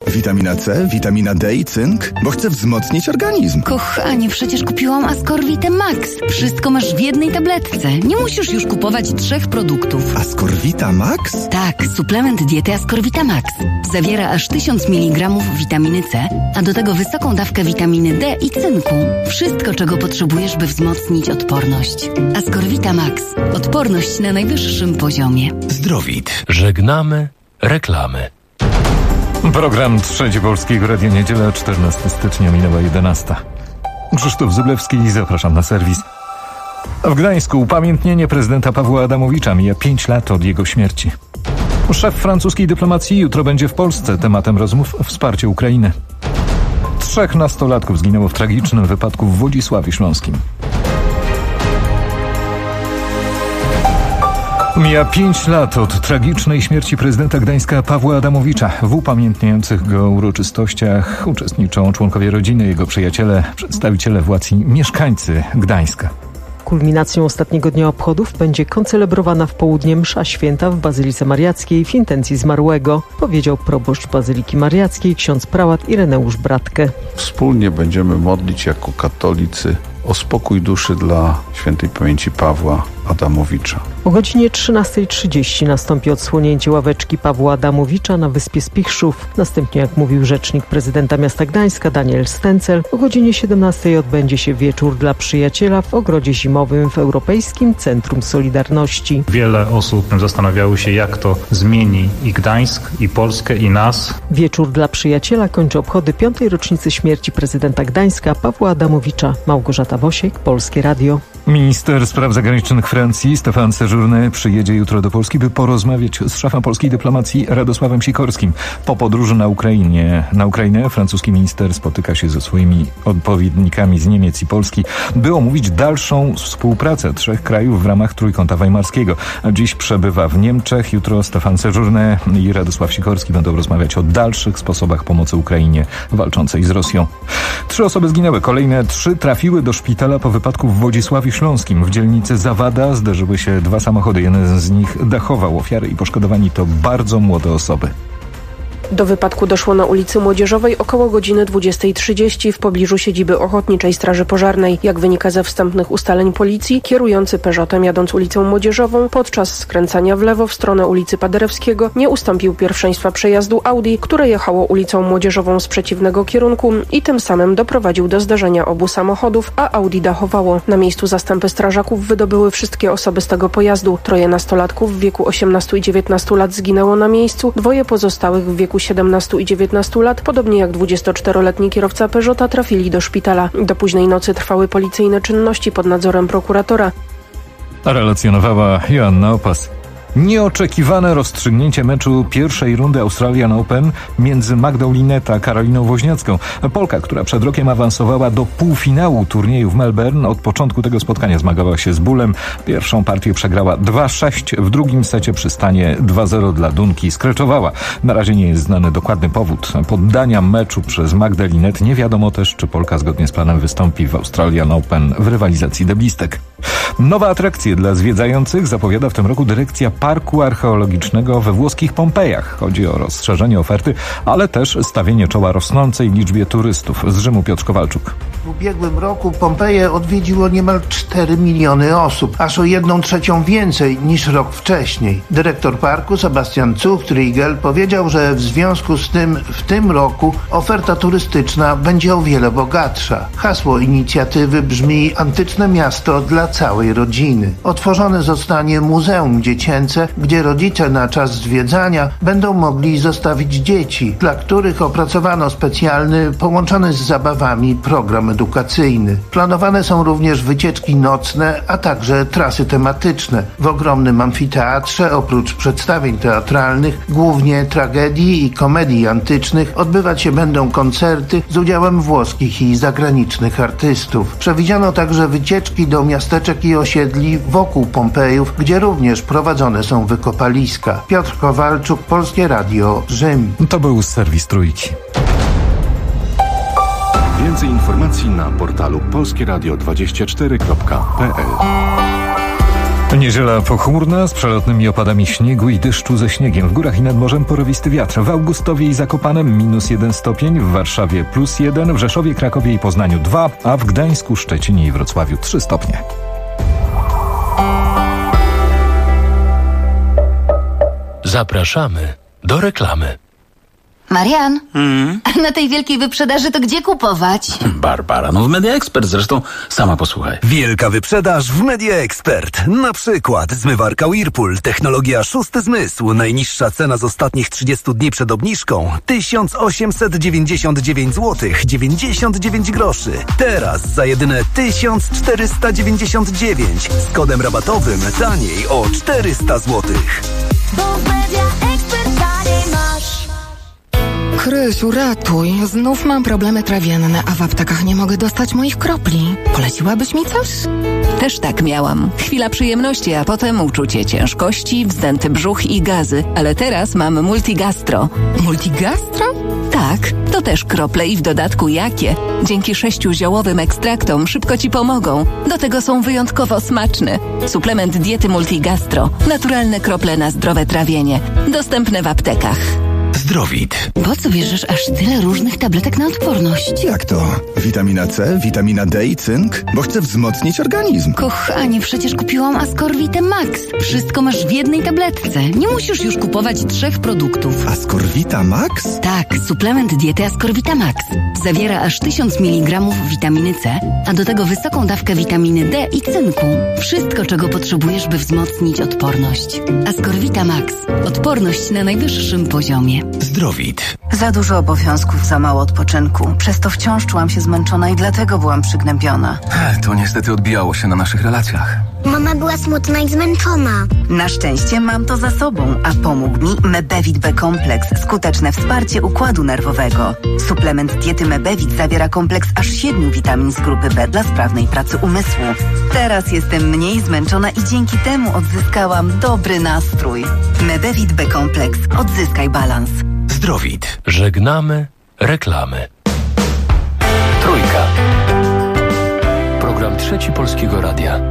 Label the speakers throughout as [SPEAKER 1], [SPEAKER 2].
[SPEAKER 1] Witamina C, witamina D i cynk? Bo chcę wzmocnić organizm.
[SPEAKER 2] Kochanie, przecież kupiłam Ascorvitę Max. Wszystko masz w jednej tabletce. Nie musisz już kupować 3 produktów.
[SPEAKER 1] Ascorvita Max?
[SPEAKER 2] Tak, suplement diety Ascorvita Max. Zawiera aż 1000 mg witaminy C, a do tego wysoką dawkę witaminy D i cynku. Wszystko, czego potrzebujesz, by wzmocnić odporność. Ascorvita Max. Odporność na najwyższym poziomie.
[SPEAKER 1] Zdrowit.
[SPEAKER 3] Żegnamy reklamy.
[SPEAKER 4] Program Trzeci Polskiego Radia, niedziela, 14 stycznia, minęła 11. Krzysztof Zyblewski, zapraszam na serwis. W Gdańsku upamiętnienie prezydenta Pawła Adamowicza, mija 5 lat od jego śmierci. Szef francuskiej dyplomacji jutro będzie w Polsce. Tematem rozmów wsparcie Ukrainy. 3 nastolatków zginęło w tragicznym wypadku w Wodzisławiu Śląskim. Mija 5 lat od tragicznej śmierci prezydenta Gdańska Pawła Adamowicza. W upamiętniających go uroczystościach uczestniczą członkowie rodziny, jego przyjaciele, przedstawiciele władz i mieszkańcy Gdańska.
[SPEAKER 5] Kulminacją ostatniego dnia obchodów będzie koncelebrowana w południe msza święta w Bazylice Mariackiej w intencji zmarłego, powiedział proboszcz Bazyliki Mariackiej ksiądz prałat Ireneusz Bratkę.
[SPEAKER 6] Wspólnie będziemy modlić jako katolicy o spokój duszy dla świętej pamięci Pawła Adamowicza.
[SPEAKER 5] O godzinie 13:30 nastąpi odsłonięcie ławeczki Pawła Adamowicza na wyspie Spichrzów. Następnie, jak mówił rzecznik prezydenta miasta Gdańska Daniel Stencel, o godzinie 17:00 odbędzie się wieczór dla przyjaciela w ogrodzie zimowym w Europejskim Centrum Solidarności.
[SPEAKER 7] Wiele osób zastanawiało się, jak to zmieni i Gdańsk, i Polskę, i nas.
[SPEAKER 5] Wieczór dla przyjaciela kończy obchody 5. rocznicy śmierci prezydenta Gdańska Pawła Adamowicza. Małgorzata Wosiek, Polskie Radio.
[SPEAKER 4] Minister spraw zagranicznych Francji Stéphane Séjourné przyjedzie jutro do Polski, by porozmawiać z szefem polskiej dyplomacji Radosławem Sikorskim. Po podróży na Ukrainę francuski minister spotyka się ze swoimi odpowiednikami z Niemiec i Polski, by omówić dalszą współpracę 3 krajów w ramach Trójkąta Weimarskiego. Dziś przebywa w Niemczech. Jutro Stéphane Séjourné i Radosław Sikorski będą rozmawiać o dalszych sposobach pomocy Ukrainie walczącej z Rosją. 3 osoby zginęły, kolejne 3 trafiły do szpitala po wypadku w Wodzisławiu Śląskim. W dzielnicy Zawada zderzyły się 2 samochody. Jeden z nich dachował. Ofiary i poszkodowani to bardzo młode osoby.
[SPEAKER 8] Do wypadku doszło na ulicy Młodzieżowej około godziny 20:30 w pobliżu siedziby Ochotniczej Straży Pożarnej. Jak wynika ze wstępnych ustaleń policji, kierujący Peugeotem jadąc ulicą Młodzieżową podczas skręcania w lewo w stronę ulicy Paderewskiego nie ustąpił pierwszeństwa przejazdu Audi, które jechało ulicą Młodzieżową z przeciwnego kierunku i tym samym doprowadził do zderzenia obu samochodów, a Audi dachowało. Na miejscu zastępy strażaków wydobyły wszystkie osoby z tego pojazdu. 3 nastolatków w wieku 18 i 19 lat zginęło na miejscu, 2 pozostałych w wieku 17 i 19 lat, podobnie jak 24-letni kierowca Peugeota, trafili do szpitala. Do późnej nocy trwały policyjne czynności pod nadzorem prokuratora.
[SPEAKER 4] Relacjonowała Joanna Opas. Nieoczekiwane rozstrzygnięcie meczu pierwszej rundy Australian Open między Magdą Linnet a Karoliną Woźniacką. Polka, która przed rokiem awansowała do półfinału turnieju w Melbourne, od początku tego spotkania zmagała się z bólem. Pierwszą partię przegrała 2-6, w drugim secie przy stanie 2-0 dla Dunki skreczowała. Na razie nie jest znany dokładny powód poddania meczu przez Magdę Linnet. Nie wiadomo też, czy Polka zgodnie z planem wystąpi w Australian Open w rywalizacji deblistek. Nowe atrakcje dla zwiedzających zapowiada w tym roku dyrekcja Parku Archeologicznego we włoskich Pompejach. Chodzi o rozszerzenie oferty, ale też stawienie czoła rosnącej liczbie turystów. Z Rzymu Piotr Kowalczuk.
[SPEAKER 9] W ubiegłym roku Pompeje odwiedziło niemal 4 miliony osób, aż o 1/3 więcej niż rok wcześniej. Dyrektor parku Sebastian Zuchtriegel powiedział, że w związku z tym w tym roku oferta turystyczna będzie o wiele bogatsza. Hasło inicjatywy brzmi: Antyczne miasto dla całej rodziny. Otworzone zostanie muzeum dziecięce, gdzie rodzice na czas zwiedzania będą mogli zostawić dzieci, dla których opracowano specjalny, połączony z zabawami program edukacyjny. Planowane są również wycieczki nocne, a także trasy tematyczne. W ogromnym amfiteatrze, oprócz przedstawień teatralnych, głównie tragedii i komedii antycznych, odbywać się będą koncerty z udziałem włoskich i zagranicznych artystów. Przewidziano także wycieczki do miasteczek i osiedli wokół Pompejów, gdzie również prowadzone są wykopaliska. Piotr Kowalczuk, Polskie Radio, Rzym.
[SPEAKER 4] To był serwis Trójki.
[SPEAKER 3] Więcej informacji na portalu polskieradio24.pl.
[SPEAKER 4] Niedziela pochmurna z przelotnymi opadami śniegu i deszczu ze śniegiem. W górach i nad morzem porywisty wiatr. W Augustowie i Zakopanem -1 stopień, w Warszawie +1, w Rzeszowie, Krakowie i Poznaniu 2, a w Gdańsku, Szczecinie i Wrocławiu 3 stopnie.
[SPEAKER 3] Zapraszamy do reklamy.
[SPEAKER 2] Marian, na tej wielkiej wyprzedaży to gdzie kupować?
[SPEAKER 10] Barbara, w Media Expert, zresztą sama posłuchaj.
[SPEAKER 11] Wielka wyprzedaż w Media Expert. Na przykład zmywarka Whirlpool, technologia szósty zmysł. Najniższa cena z ostatnich 30 dni przed obniżką 1899 zł 99 groszy. Teraz za jedyne 1499 z kodem rabatowym taniej o 400 zł.
[SPEAKER 12] Bo w Media Expert taniej masz.
[SPEAKER 13] Krysiu, ratuj. Znów mam problemy trawienne, a w aptekach nie mogę dostać moich kropli. Poleciłabyś mi coś?
[SPEAKER 14] Też tak miałam. Chwila przyjemności, a potem uczucie ciężkości, wzdęty brzuch i gazy. Ale teraz mam Multigastro.
[SPEAKER 13] Multigastro?
[SPEAKER 14] Tak, to też krople i w dodatku jakie. Dzięki 6 ziołowym ekstraktom szybko Ci pomogą. Do tego są wyjątkowo smaczne. Suplement diety Multigastro. Naturalne krople na zdrowe trawienie. Dostępne w aptekach.
[SPEAKER 11] Zdrowit.
[SPEAKER 2] Po co bierzesz aż tyle różnych tabletek na odporność?
[SPEAKER 1] Jak to? Witamina C, witamina D i cynk? Bo chcę wzmocnić organizm.
[SPEAKER 2] Kochanie, przecież kupiłam Ascorvitę Max. Wszystko masz w jednej tabletce. Nie musisz już kupować 3 produktów.
[SPEAKER 1] Ascorvita Max?
[SPEAKER 2] Tak, suplement diety Ascorvita Max. Zawiera aż 1000 mg witaminy C, a do tego wysoką dawkę witaminy D i cynku. Wszystko, czego potrzebujesz, by wzmocnić odporność. Ascorvita Max. Odporność na najwyższym poziomie.
[SPEAKER 11] Zdrowit.
[SPEAKER 15] Za dużo obowiązków, za mało odpoczynku. Przez to wciąż czułam się zmęczona i dlatego byłam przygnębiona.
[SPEAKER 11] To niestety odbijało się na naszych relacjach.
[SPEAKER 12] Mama była smutna i zmęczona.
[SPEAKER 15] Na szczęście mam to za sobą, a pomógł mi Mebevit B-kompleks. Skuteczne wsparcie układu nerwowego. Suplement diety Mebevit zawiera kompleks aż 7 witamin z grupy B dla sprawnej pracy umysłu. Teraz jestem mniej zmęczona i dzięki temu odzyskałam dobry nastrój. Mebevit B-kompleks. Odzyskaj balans.
[SPEAKER 11] Zdrowit.
[SPEAKER 3] Żegnamy reklamy. Trójka. Program Trzeci Polskiego Radia.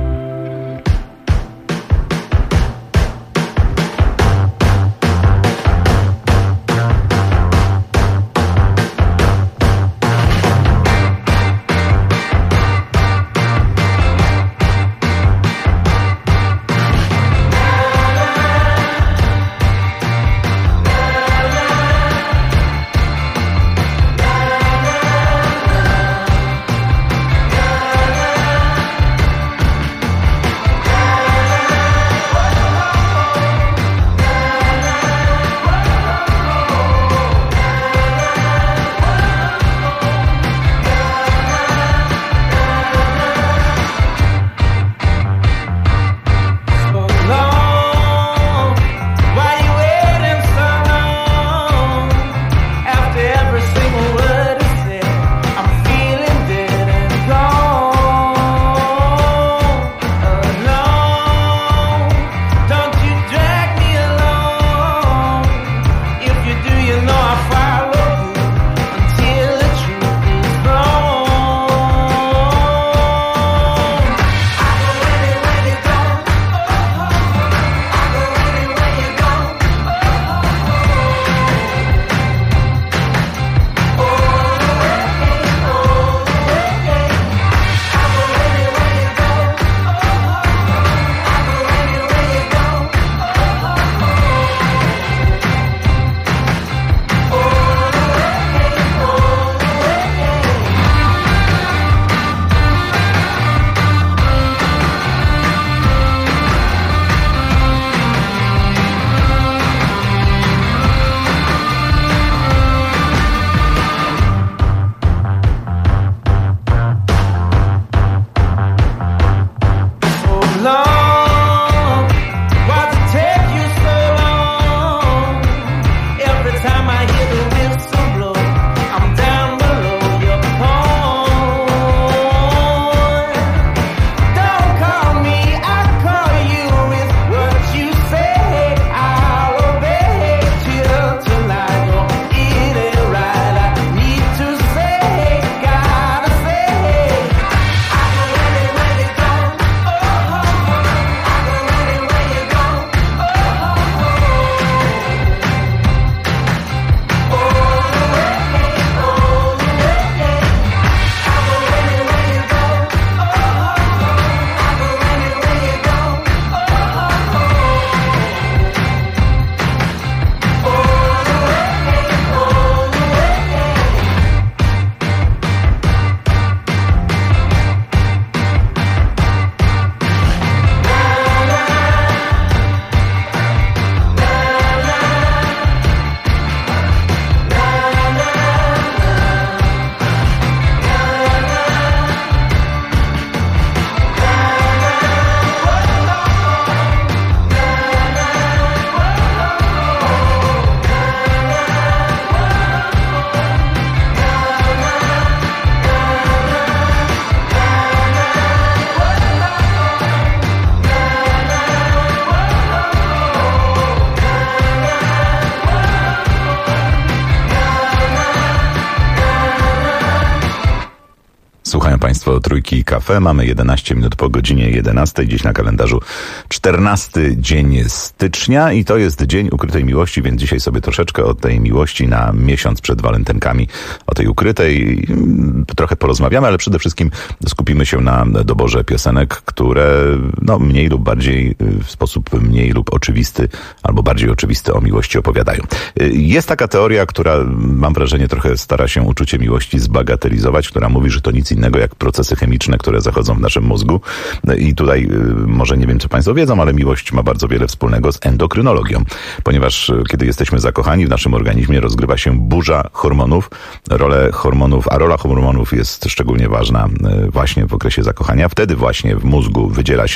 [SPEAKER 16] Słuchają Państwo Trójki Cafe. Mamy 11 minut po godzinie 11. Dziś na kalendarzu 14 dzień stycznia i to jest Dzień Ukrytej Miłości, więc dzisiaj sobie troszeczkę o tej miłości na miesiąc przed walentynkami, o tej ukrytej trochę porozmawiamy, ale przede wszystkim skupimy się na doborze piosenek, które mniej lub bardziej, w sposób mniej lub oczywisty albo bardziej oczywisty o miłości opowiadają. Jest taka teoria, która mam wrażenie trochę stara się uczucie miłości zbagatelizować, która mówi, że to nic innego jak procesy chemiczne, które zachodzą w naszym mózgu. I tutaj może nie wiem, czy Państwo wiedzą, ale miłość ma bardzo wiele wspólnego z endokrynologią, ponieważ kiedy jesteśmy zakochani, w naszym organizmie rozgrywa się burza hormonów. Rola hormonów jest szczególnie ważna właśnie w okresie zakochania. Wtedy właśnie w mózgu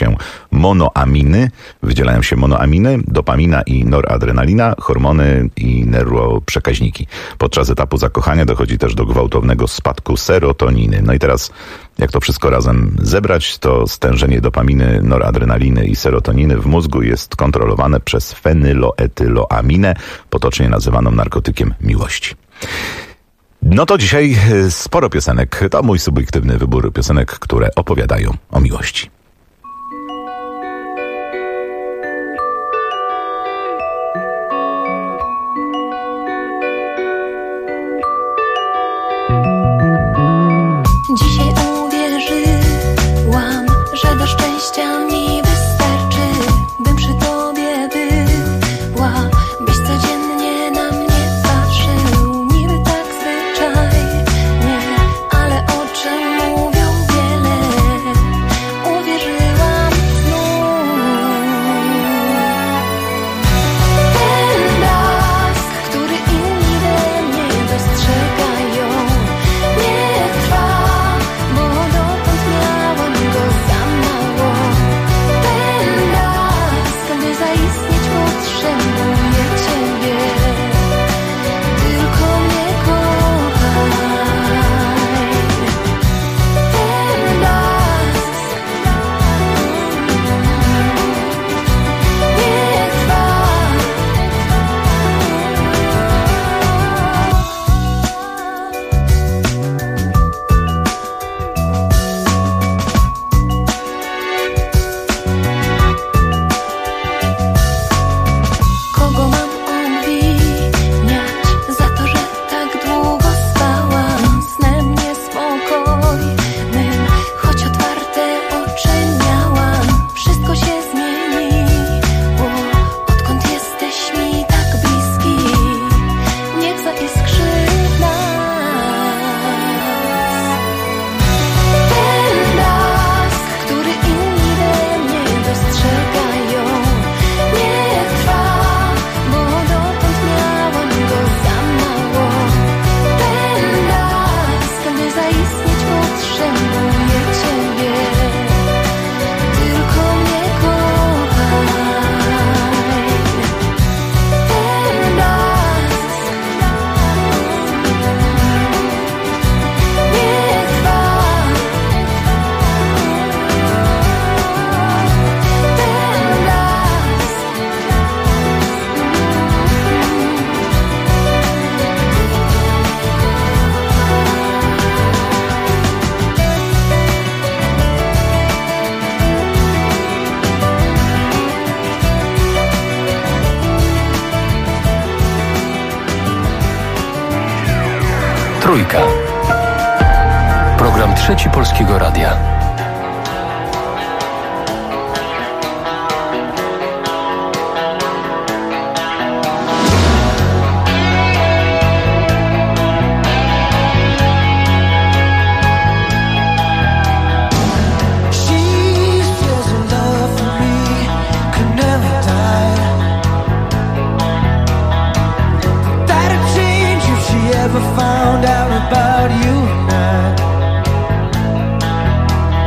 [SPEAKER 16] wydzielają się monoaminy, dopamina i noradrenalina, hormony i neuroprzekaźniki. Podczas etapu zakochania dochodzi też do gwałtownego spadku serotoniny. No i teraz, jak to wszystko razem zebrać, to stężenie dopaminy, noradrenaliny i serotoniny w mózgu jest kontrolowane przez fenyloetyloaminę, potocznie nazywaną narkotykiem miłości. No to dzisiaj sporo piosenek. To mój subiektywny wybór piosenek, które opowiadają o miłości.
[SPEAKER 12] Dzisiaj uwierzyłam, że do szczęścia mi wystarczy, bym przy tobie była, byś codziennie na mnie patrzył, niby tak zwyczajnie, ale oczy mówią wiele, uwierzyłam znów. Ten blask, który inni we mnie dostrzegają, nie trwa, bo dotąd miałam go za mało. Ten blask, by zaistnieć, potrzebuję ciebie. Tylko mnie kochaj. Ten blask nie trwa. Kogo mam obwiniać za to, że tak długo spałam snem niespokojnym, choć otwarte oczy miałam. Wszystko się zmieniło, odkąd jesteś mi tak bliski. Niech zaiskrzy w nas ten blask, który inni we mnie dostrzegają. Nie trwa, bo dotąd miałam go za mało. Ten blask, by zaistnieć, potrzebuję ciebie. Tylko mnie kochaj. Ten blask nie trwa. Ten blask
[SPEAKER 3] Trójka. Program Trzeci Polskiego Radia.
[SPEAKER 17] Found out about you and I.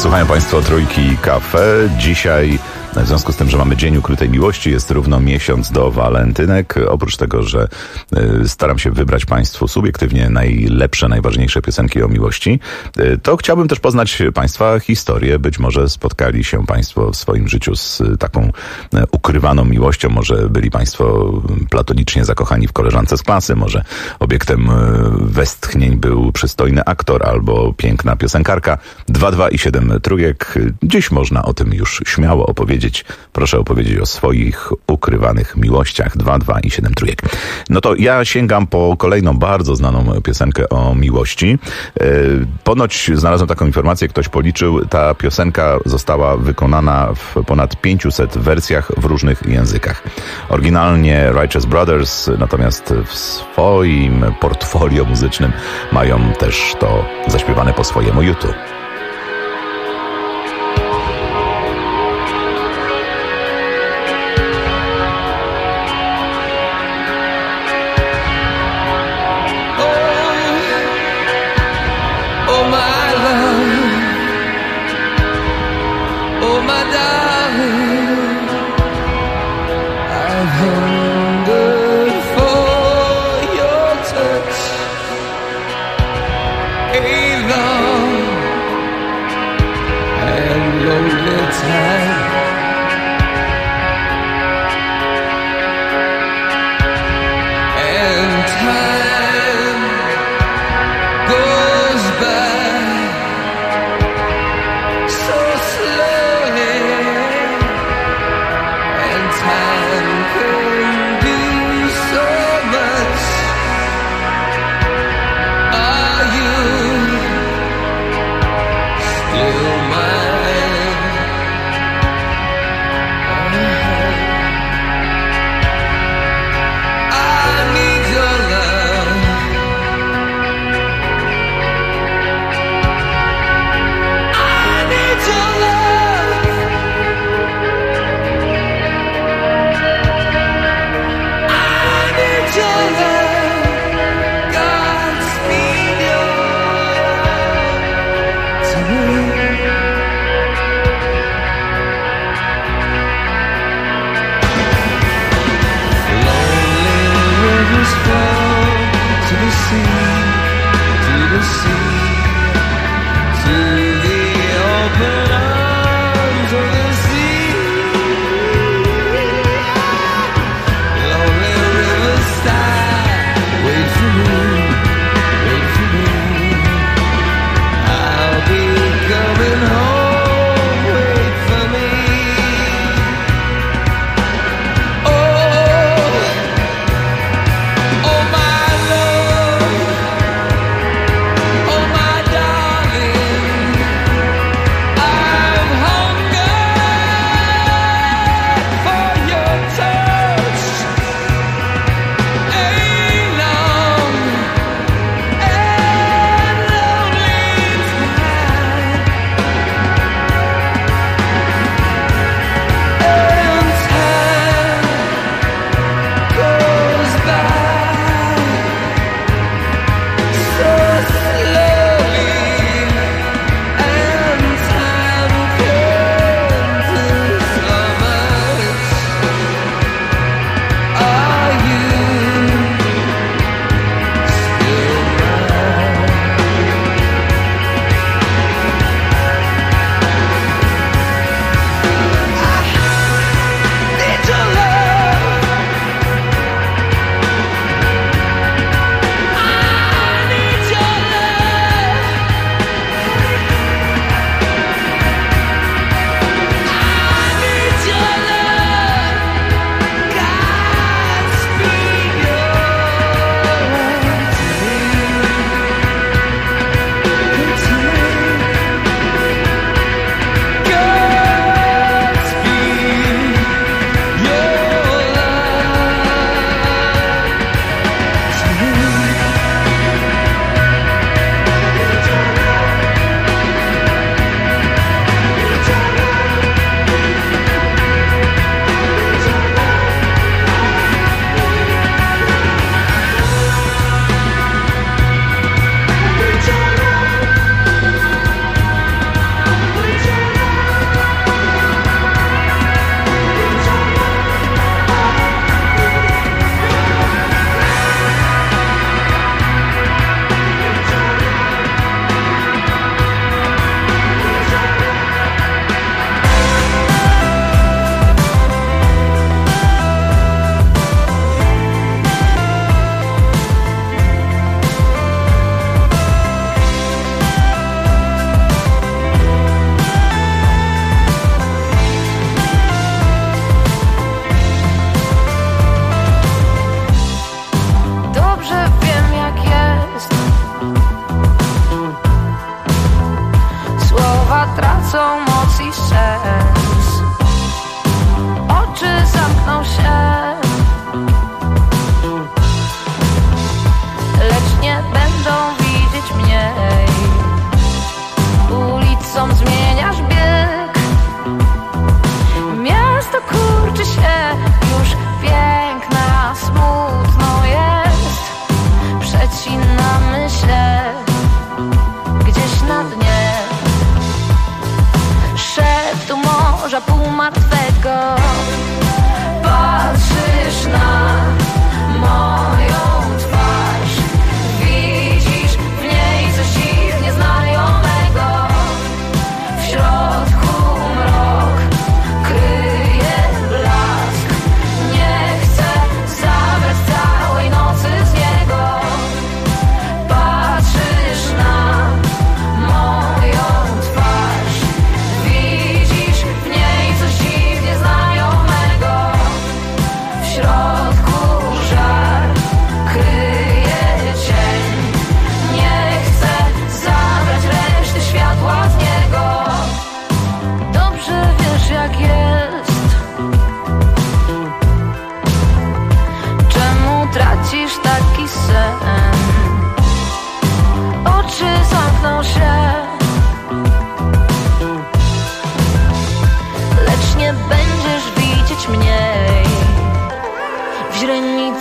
[SPEAKER 16] Słuchają Państwo Trójki Cafe. Dzisiaj, w związku z tym, że mamy Dzień Ukrytej Miłości, jest równo miesiąc do walentynek. Oprócz tego, że staram się wybrać Państwu subiektywnie najlepsze, najważniejsze piosenki o miłości, to chciałbym też poznać Państwa historię. Być może spotkali się Państwo w swoim życiu z taką ukrywaną miłością. Może byli Państwo platonicznie zakochani w koleżance z klasy. Może obiektem westchnień był przystojny aktor albo piękna piosenkarka. 2, i 7 trójek. Dziś można o tym już śmiało opowiedzieć. Proszę opowiedzieć o swoich ukrywanych miłościach. 2, i 7 trójek. No to ja sięgam po kolejną bardzo znaną piosenkę o miłości. Ponoć znalazłem taką informację, ktoś policzył, ta piosenka została wykonana w ponad 500 wersjach w różnych językach. Oryginalnie Righteous Brothers, natomiast w swoim portfolio muzycznym mają też to zaśpiewane po swojemu YouTube.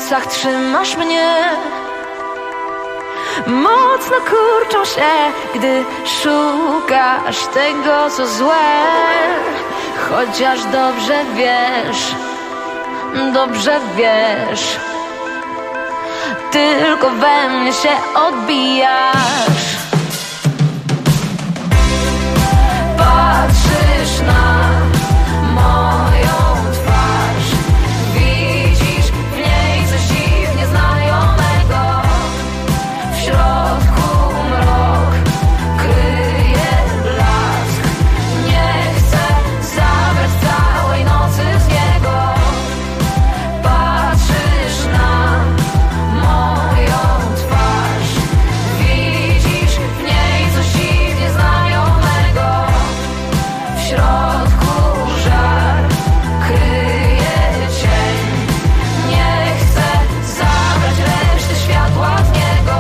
[SPEAKER 12] plecach trzymasz mnie. Mocno kurczą się, gdy szukasz tego, co złe. Chociaż dobrze wiesz, tylko we mnie się odbijasz. Patrzysz na moją twarz, widzisz w niej coś dziwnie znajomego. W środku mrok kryje blask. Nie chcę zabrać całej nocy z niego. Patrzysz na moją twarz, widzisz w niej coś dziwnie znajomego. W środku żar kryje cień. Nie chcę zabrać reszty światła z niego.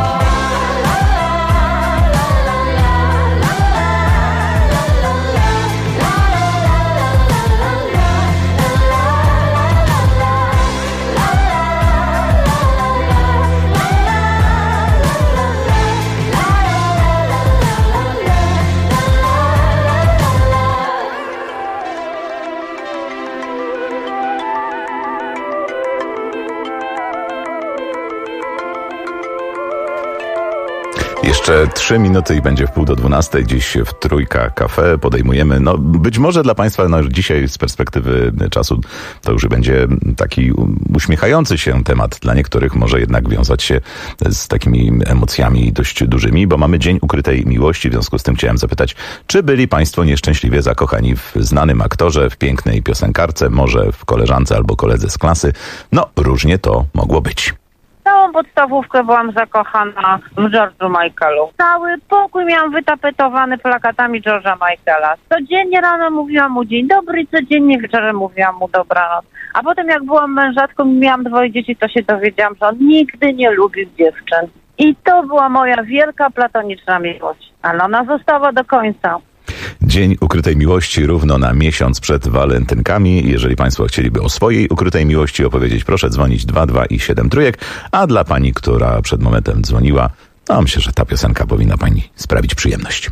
[SPEAKER 16] Jeszcze 3 minuty i będzie w 11:30 dziś w Trójka Cafe. Podejmujemy, być może dla Państwa dzisiaj z perspektywy czasu to już będzie taki uśmiechający się temat. Dla niektórych może jednak wiązać się z takimi emocjami dość dużymi, bo mamy Dzień Ukrytej Miłości. W związku z tym chciałem zapytać, czy byli Państwo nieszczęśliwie zakochani w znanym aktorze, w pięknej piosenkarce, może w koleżance albo koledze z klasy? Różnie to mogło być.
[SPEAKER 17] Całą podstawówkę byłam zakochana w George'u Michaelu. Cały pokój miałam wytapetowany plakatami George'a Michaela. Codziennie rano mówiłam mu dzień dobry i codziennie wieczorem mówiłam mu dobranoc. A potem jak byłam mężatką i miałam 2 dzieci, to się dowiedziałam, że on nigdy nie lubił dziewczyn. I to była moja wielka platoniczna miłość. Ale ona została do końca.
[SPEAKER 16] Dzień Ukrytej Miłości równo na miesiąc przed walentynkami. Jeżeli Państwo chcieliby o swojej ukrytej miłości opowiedzieć, proszę dzwonić 22 i 7 trójek. A dla Pani, która przed momentem dzwoniła, myślę, że ta piosenka powinna Pani sprawić przyjemność.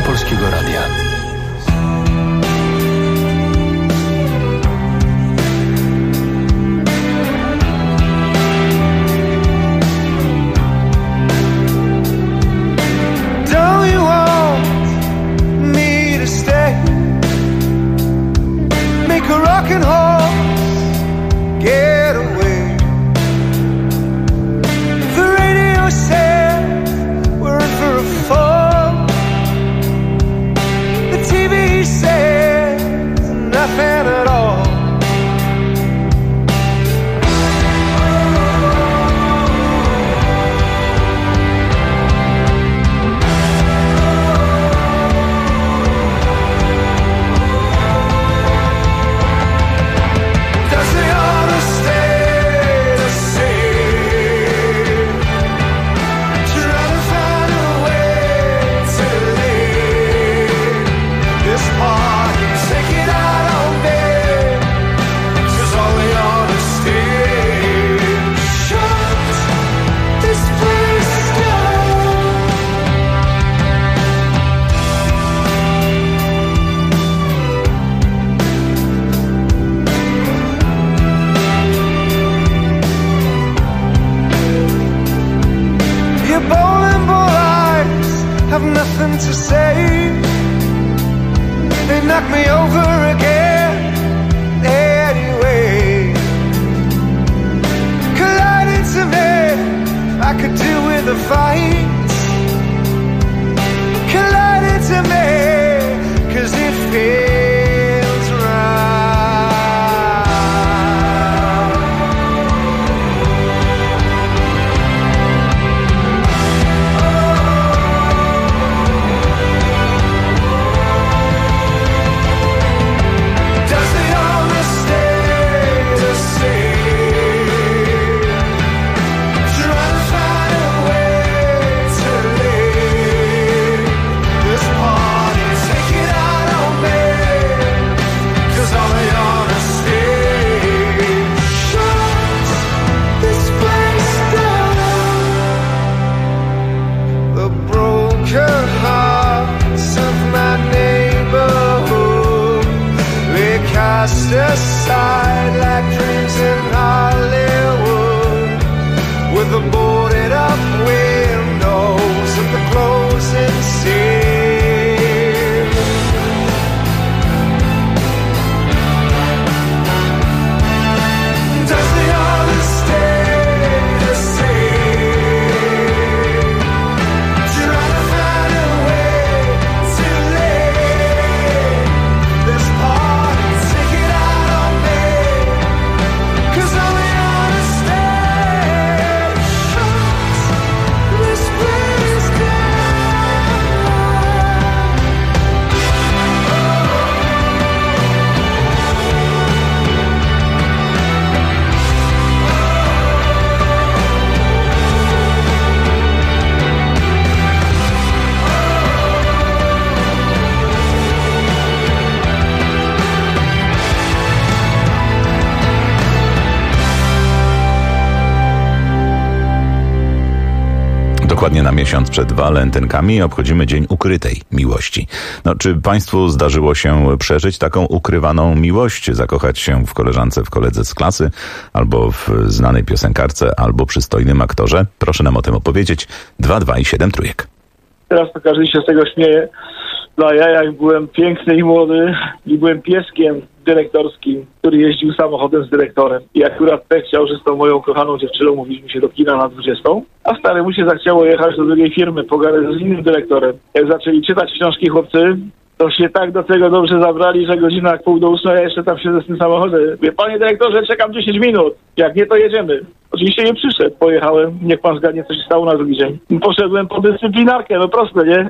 [SPEAKER 3] Polskiego Radia.
[SPEAKER 16] Dokładnie na miesiąc przed walentynkami obchodzimy Dzień Ukrytej Miłości. No, czy Państwu zdarzyło się przeżyć taką ukrywaną miłość? Zakochać się w koleżance, w koledze z klasy, albo w znanej piosenkarce, albo przystojnym aktorze? Proszę nam o tym opowiedzieć. 22 i 7 trójek.
[SPEAKER 18] Teraz to każdy się z tego śmieje. No ja jak byłem piękny i młody i byłem pieskiem dyrektorskim, który jeździł samochodem z dyrektorem i akurat chciał, że z tą moją kochaną dziewczyną umówiliśmy się do kina na 20, a staremu się zachciało jechać do drugiej firmy, pogadać z innym dyrektorem. Jak zaczęli czytać książki chłopcy, to się tak do tego dobrze zabrali, że godzina jak 7:30, ja jeszcze tam siedzę z tym samochodem. Mówię, panie dyrektorze, czekam 10 minut. Jak nie, to jedziemy. Oczywiście nie przyszedł. Pojechałem, niech pan zgadnie, co się stało na drugi dzień. Poszedłem po dyscyplinarkę, no proste, nie?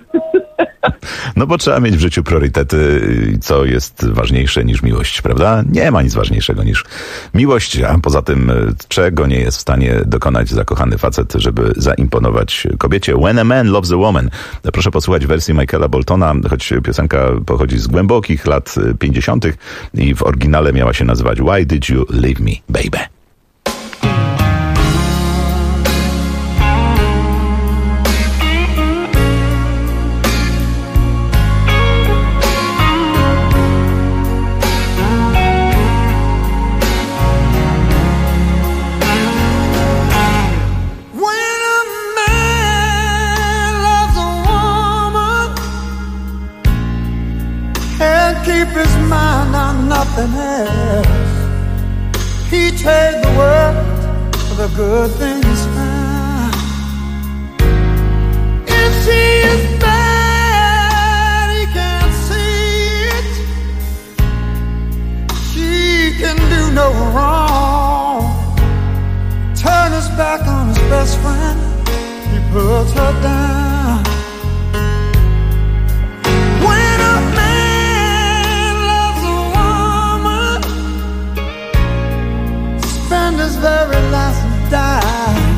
[SPEAKER 16] No bo trzeba mieć w życiu priorytety, co jest ważniejsze niż miłość, prawda? Nie ma nic ważniejszego niż miłość, a poza tym czego nie jest w stanie dokonać zakochany facet, żeby zaimponować kobiecie. When a man loves a woman. Proszę posłuchać wersji Michaela Boltona, choć piosenka pochodzi z głębokich lat 50. i w oryginale miała się nazywać Why Did You Leave Me, Baby?
[SPEAKER 19] can't keep his mind on nothing else. He trade the world for the good things found. If she is bad, he can't see it. She can do no wrong. Turn his back on his best friend, he puts her down. When a man loves a woman, spend his very last dime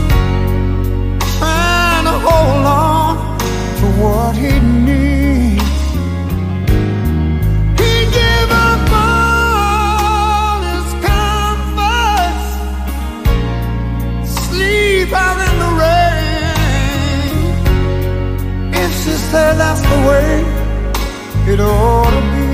[SPEAKER 19] trying to hold on to what he needs. He give up all his comforts, sleep out in the rain. If she said that's the way it ought to be.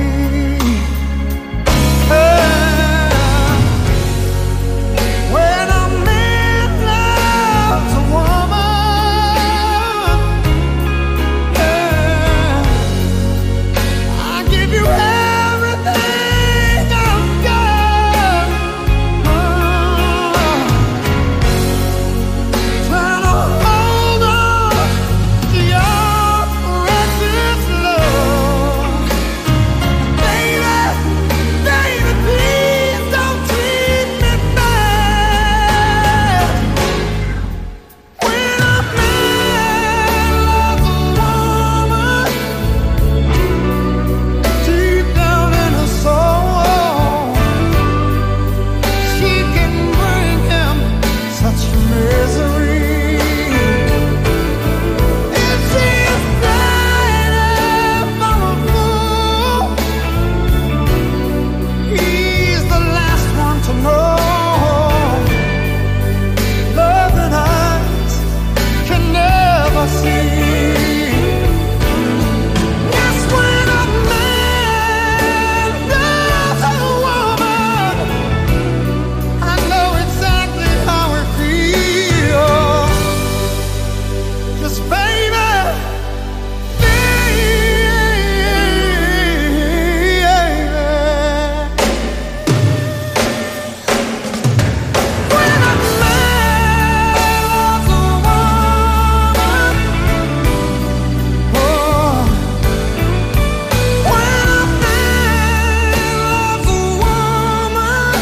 [SPEAKER 19] When a man loves a woman, I give you everything I've got. Trying to hold on to your precious love. Baby, baby, please don't treat me bad. When a man loves a woman, deep down in her soul, she can bring him such misery. If she's died for a fool, he's the last one to know. Love and eyes can never see. Yes, when a man loves a woman, I know exactly how it feels. 'Cause baby, when a man loves a woman, oh, when a man loves a woman,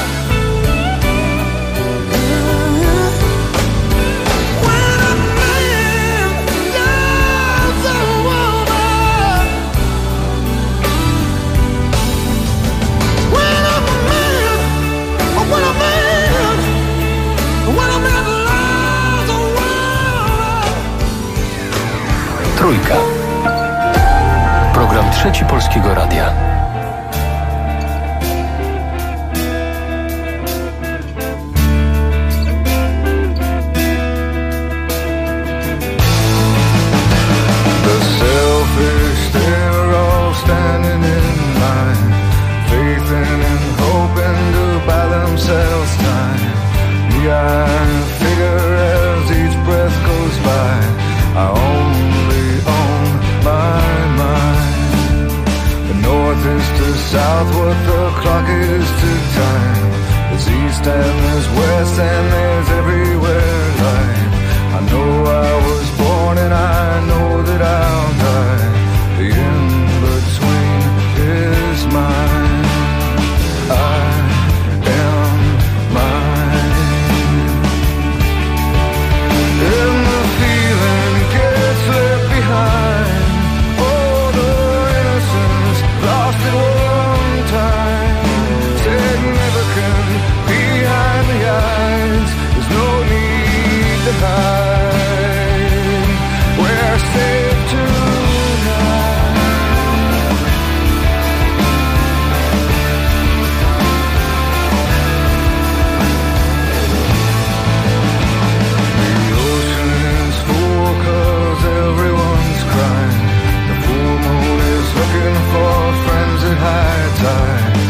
[SPEAKER 19] when a man loves a woman, when a man loves a woman.
[SPEAKER 3] Trójka. Program Trzeci Polskiego Radia.
[SPEAKER 20] The selfish, they're all standing in line, faithing and hoping to buy themselves time. Yeah, I figure as each breath goes by, I only own my mind. The north is to south, what the clock is to time. There's east and there's west and there's everywhere light. I know I was born and I know that I'll die. The in-between is mine. I am mine. And the feeling gets left behind. Oh, the innocence lost at one time. Said never can behind the eyes. There's no need to hide. We're safe tonight. The ocean is full 'cause everyone's crying. The full moon is looking for friends at high tide.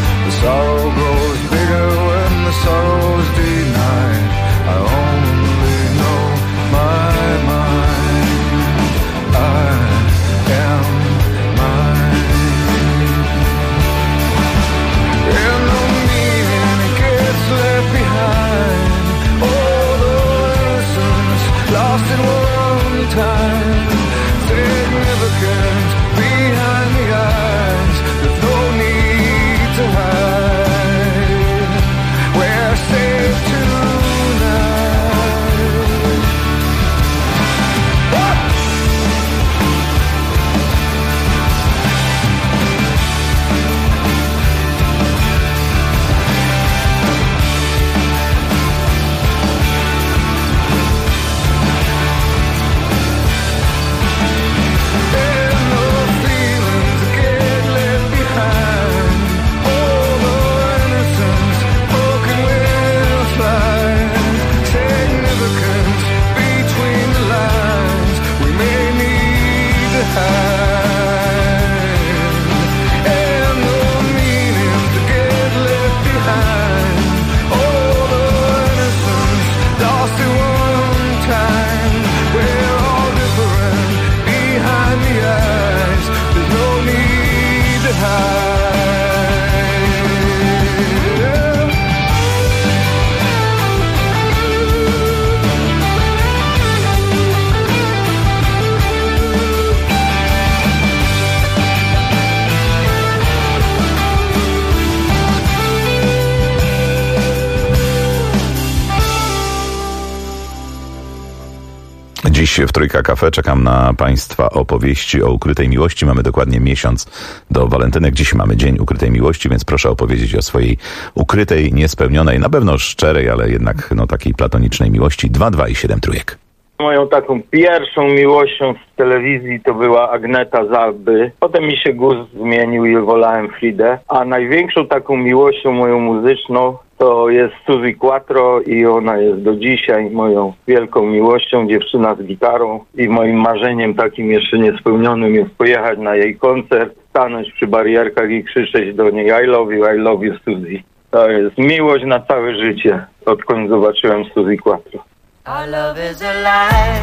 [SPEAKER 16] Dziś w Trójka Cafe czekam na Państwa opowieści o ukrytej miłości. Mamy dokładnie miesiąc do walentynek. Dziś mamy Dzień Ukrytej Miłości, więc proszę opowiedzieć o swojej ukrytej, niespełnionej, na pewno szczerej, ale jednak takiej platonicznej miłości. 2 i 7 trójek.
[SPEAKER 21] Moją taką pierwszą miłością z telewizji to była Agneta Zalby. Potem mi się gust zmienił i wolałem Fridę. A największą taką miłością moją muzyczną to jest Suzy Quattro i ona jest do dzisiaj moją wielką miłością, dziewczyna z gitarą. I moim marzeniem takim jeszcze niespełnionym jest pojechać na jej koncert, stanąć przy barierkach i krzyczeć do niej I love you Suzy. To jest miłość na całe życie, odkąd zobaczyłem Suzy Quattro.
[SPEAKER 22] Our love is alive,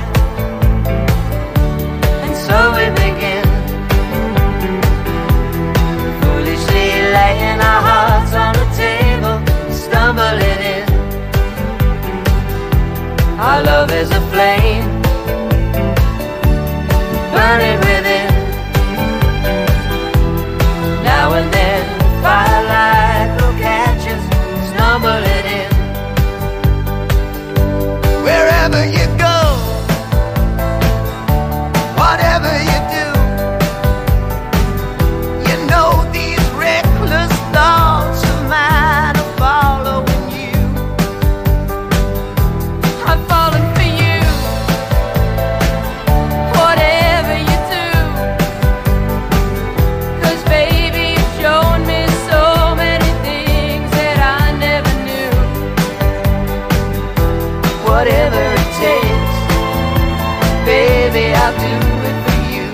[SPEAKER 22] and so we begin, foolishly laying our hearts on the table, stumbling in. Our love is a flame, burning within. Now and then, firelight will catch us, stumbling in. Wherever you go, whatever you do, you know these reckless thoughts of mine are following you. I'm falling for you, whatever you do, 'cause baby you've shown me so many things that I never knew. Whatever it takes, baby, I'll do it for you.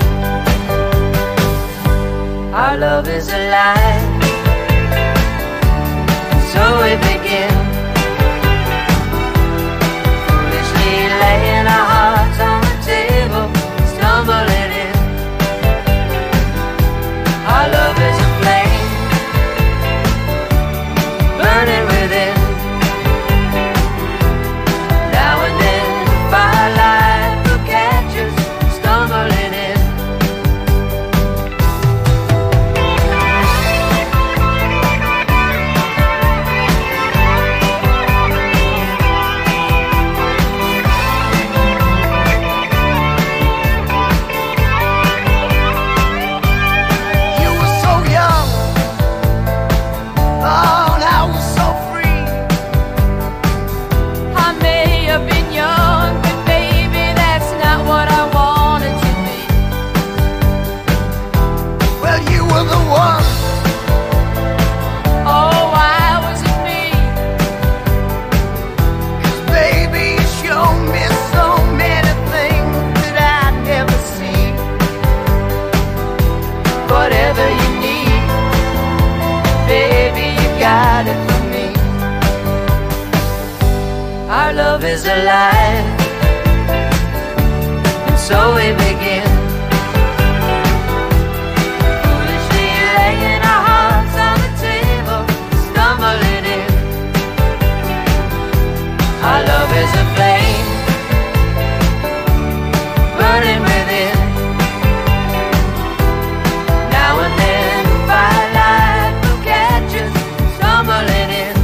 [SPEAKER 22] Our love is alive, and so we begin, foolishly laying our hearts on the table, stumbling in. Our love is a flame, burning within. Our love is alive, and so we begin, foolishly laying our hearts on the table, stumbling in. Our love is a flame, burning within. Now and then, firelight will catch us, stumbling in.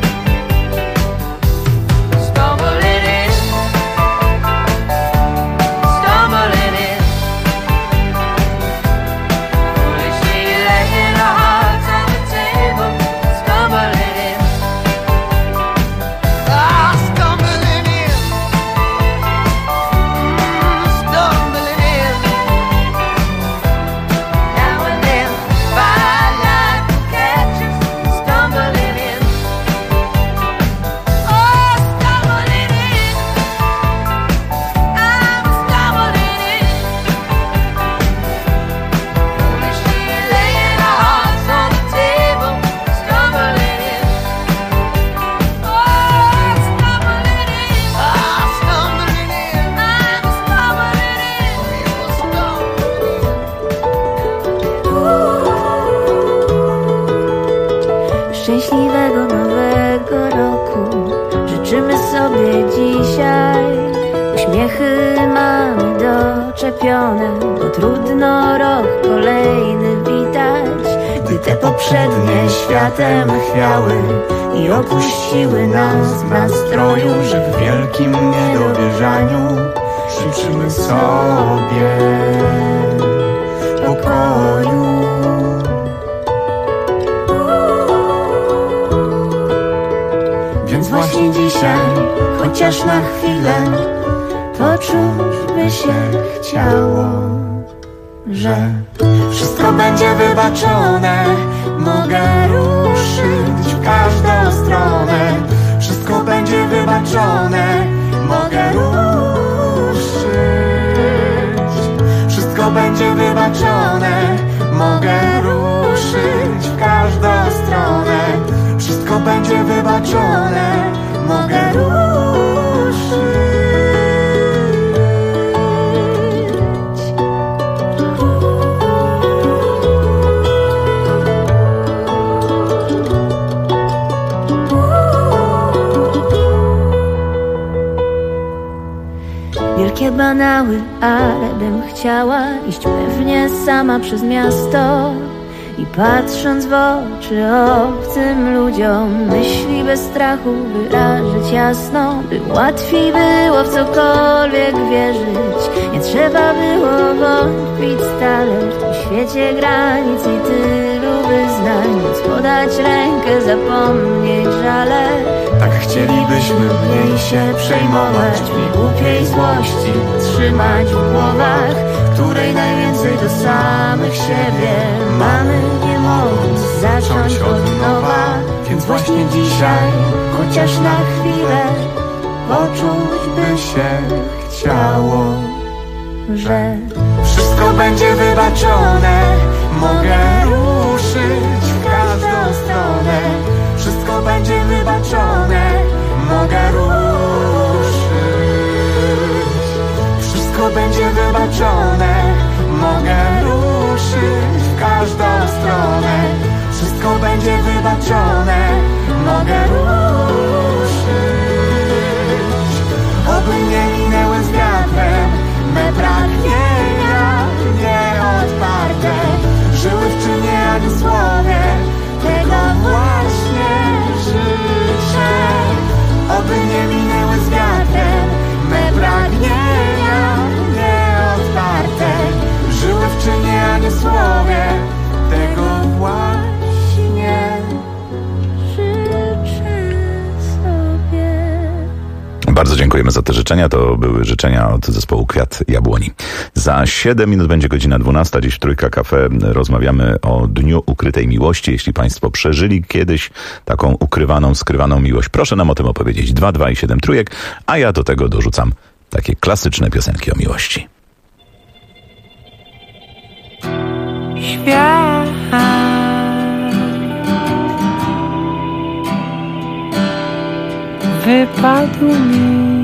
[SPEAKER 12] Szczęśliwego nowego roku życzymy sobie dzisiaj. Uśmiechy mamy doczepione, bo trudno rok kolejny witać. Gdy te poprzednie światem chwiały i opuściły nas w nastroju, że w wielkim niedowierzaniu
[SPEAKER 6] życzymy sobie pokoju. Więc właśnie dzisiaj, chociaż na chwilę, poczuć by się chciało, że wszystko będzie wybaczone. Mogę ruszyć w każdą stronę. Wszystko będzie wybaczone. Mogę ruszyć. Wszystko będzie wybaczone. Mogę ruszyć w każdą stronę. Wszystko będzie wybaczone. Mogę ruszyć.
[SPEAKER 12] Wielkie banały, ale bym chciała iść pewnie sama przez miasto i patrząc w oczy obcym ludziom, myśli bez strachu wyrazić jasno, by łatwiej było w cokolwiek wierzyć. Nie trzeba było wątpić stale w tym świecie granic i tylu wyznań, móc podać rękę, zapomnieć żale.
[SPEAKER 6] Tak chcielibyśmy mniej się przejmować, mniej głupiej złości trzymać w głowach, której najwięcej do samych siebie mamy, nie mogąc zacząć od nowa. Więc właśnie dzisiaj, chociaż na chwilę, poczuć by się chciało, że wszystko będzie wybaczone. Mogę ruszyć w każdą stronę. Wszystko będzie wybaczone. Mogę ruszyć. Wszystko będzie wybaczone. Mogę ruszyć w każdą stronę. Wszystko będzie wybaczone. Mogę ruszyć. Oby nie minęły z wiatrem me pragnienia nieodparte. Żyły w czynie ani słowie. Tego właśnie życzę. Oby nie minęły z wiatrem me pragnienia nieodparte. Żyły w czynie, a nie słowie. Tego właśnie życzę sobie.
[SPEAKER 16] Bardzo dziękujemy za te życzenia. To były życzenia od zespołu Kwiat Jabłoni. Za 7 minut będzie godzina 12. Dziś w Trójka Cafe rozmawiamy o Dniu Ukrytej Miłości. Jeśli Państwo przeżyli kiedyś taką ukrywaną, skrywaną miłość, proszę nam o tym opowiedzieć. 22 i 7 trójek, a ja do tego dorzucam takie klasyczne piosenki o miłości.
[SPEAKER 22] Świat wypadł mi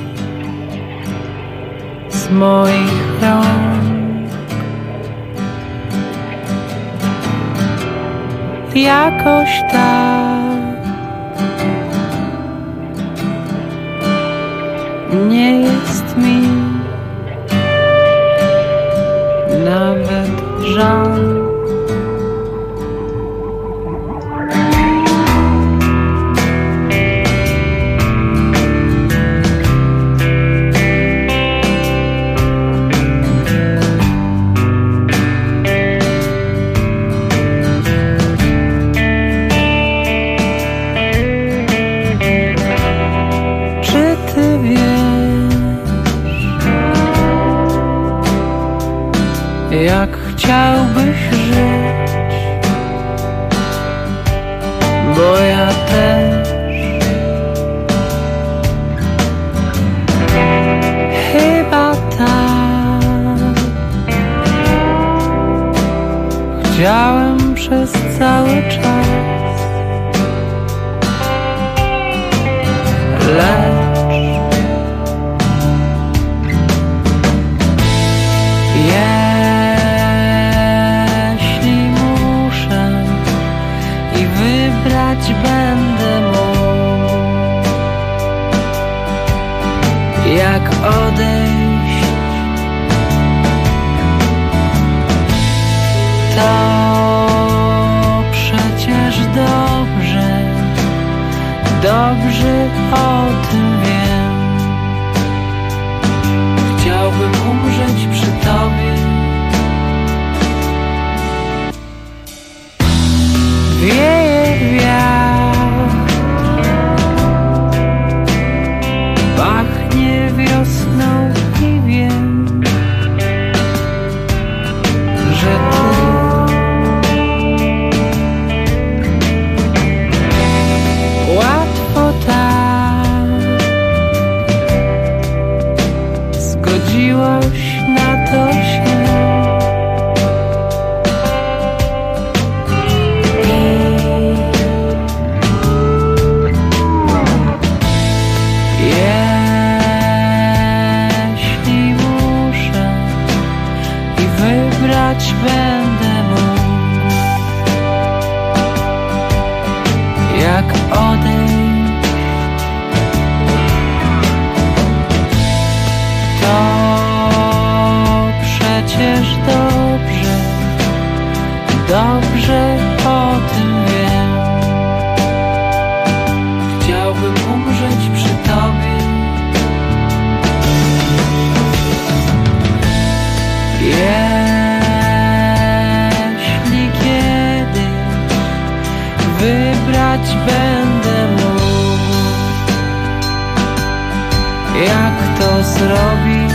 [SPEAKER 22] z moich rąk. Jakoś tak nie jest mi nawet żal. Czy ty wiesz, jak chciałbyś żyć? Bo ja też chyba tak chciałem przez cały czas. Lecz jeśli muszę i wybrać będę mógł, jak odejść, to przecież dobrze o tym wiem.
[SPEAKER 6] tak odejść. To przecież dobrze, dobrze o tym wiem. Chciałbym umrzeć przy tobie. Jeśli kiedyś wybrać będę mógł, jak to zrobić,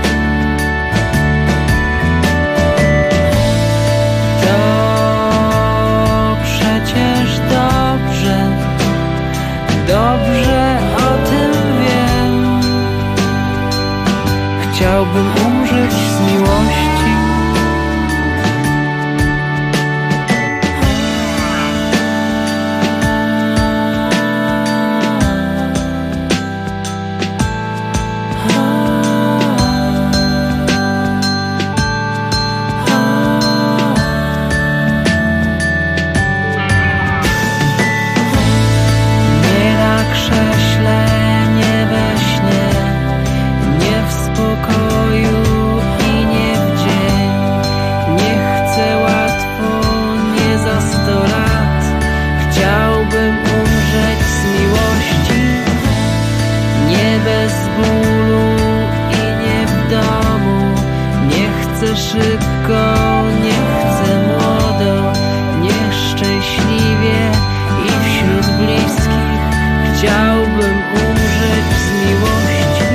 [SPEAKER 6] to przecież dobrze, dobrze o tym wiem. Chciałbym umrzeć z miłości. Nie na krześle, nie we śnie, nie w spokoju i nie w dzień. Nie chcę łatwo, nie za 100 lat. Chciałbym umrzeć z miłości. Nie bez bólu i nie w domu. Nie chcę szybko, nie chcę młodo. Nie szczęśliwie i wśród bliskich. Chciałbym umrzeć z miłości.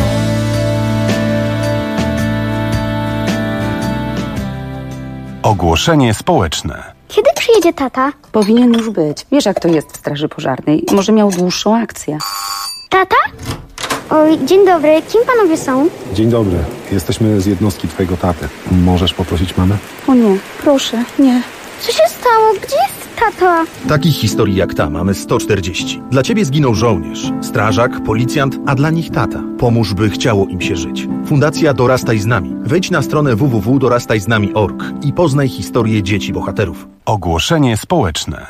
[SPEAKER 5] Ogłoszenie społeczne.
[SPEAKER 7] Kiedy przyjedzie tata?
[SPEAKER 23] Powinien już być. Wiesz, jak to jest w Straży Pożarnej. Może miał dłuższą akcję.
[SPEAKER 7] Tata? Oj, dzień dobry. Kim panowie są?
[SPEAKER 5] Dzień dobry. Jesteśmy z jednostki twojego taty. Możesz poprosić mamę?
[SPEAKER 23] O nie, proszę, nie.
[SPEAKER 7] Co się stało? Gdzie jest tata?
[SPEAKER 24] Takich historii jak ta mamy 140. Dla ciebie zginął żołnierz, strażak, policjant, a dla nich tata. Pomóż, by chciało im się żyć. Fundacja Dorastaj z nami. Wejdź na stronę www.dorastajznami.org i poznaj historię dzieci bohaterów.
[SPEAKER 5] Ogłoszenie społeczne.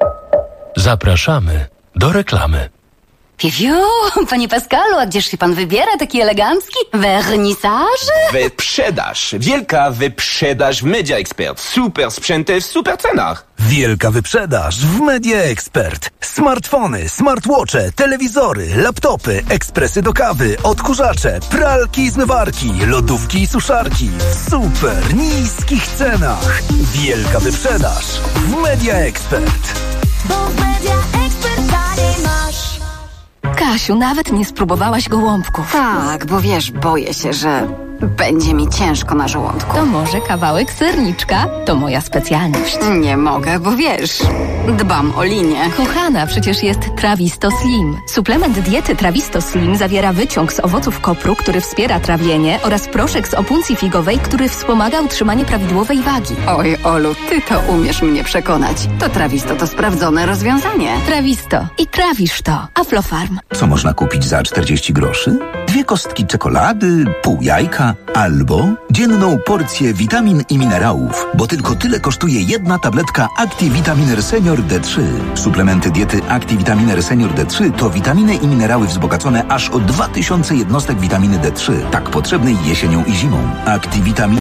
[SPEAKER 3] Zapraszamy do reklamy.
[SPEAKER 2] Piu, panie Pascalu, a gdzież się pan wybiera taki elegancki? Wernisaż?
[SPEAKER 25] Wyprzedaż. Wielka wyprzedaż w Media Expert. Super sprzęty w super cenach.
[SPEAKER 11] Wielka wyprzedaż w Media Expert. Smartfony, smartwatche, telewizory, laptopy, ekspresy do kawy, odkurzacze, pralki i zmywarki, lodówki i suszarki w super niskich cenach. Wielka wyprzedaż w Media Expert.
[SPEAKER 12] Bo w Media Expert dalej masz.
[SPEAKER 14] Kasiu, nawet nie spróbowałaś gołąbków.
[SPEAKER 13] Tak, bo wiesz, boję się, że będzie mi ciężko na żołądku.
[SPEAKER 14] To może kawałek serniczka? To moja specjalność.
[SPEAKER 13] Nie mogę, bo wiesz, dbam o linię.
[SPEAKER 14] Kochana, przecież jest Trawisto Slim. Suplement diety Trawisto Slim zawiera wyciąg z owoców kopru, który wspiera trawienie, oraz proszek z opuncji figowej, który wspomaga utrzymanie prawidłowej wagi.
[SPEAKER 13] Oj, Olu, ty to umiesz mnie przekonać. To Trawisto to sprawdzone rozwiązanie.
[SPEAKER 14] Trawisto. I trawisz to. Aflofarm.
[SPEAKER 1] Co można kupić za 40 groszy? 2 kostki czekolady, pół jajka albo dzienną porcję witamin i minerałów, bo tylko tyle kosztuje jedna tabletka ActiVitaminer Senior D3. Suplementy diety ActiVitaminer Senior D3 to witaminy i minerały wzbogacone aż o 2000 jednostek witaminy D3, tak potrzebnej jesienią i zimą. ActiVitamin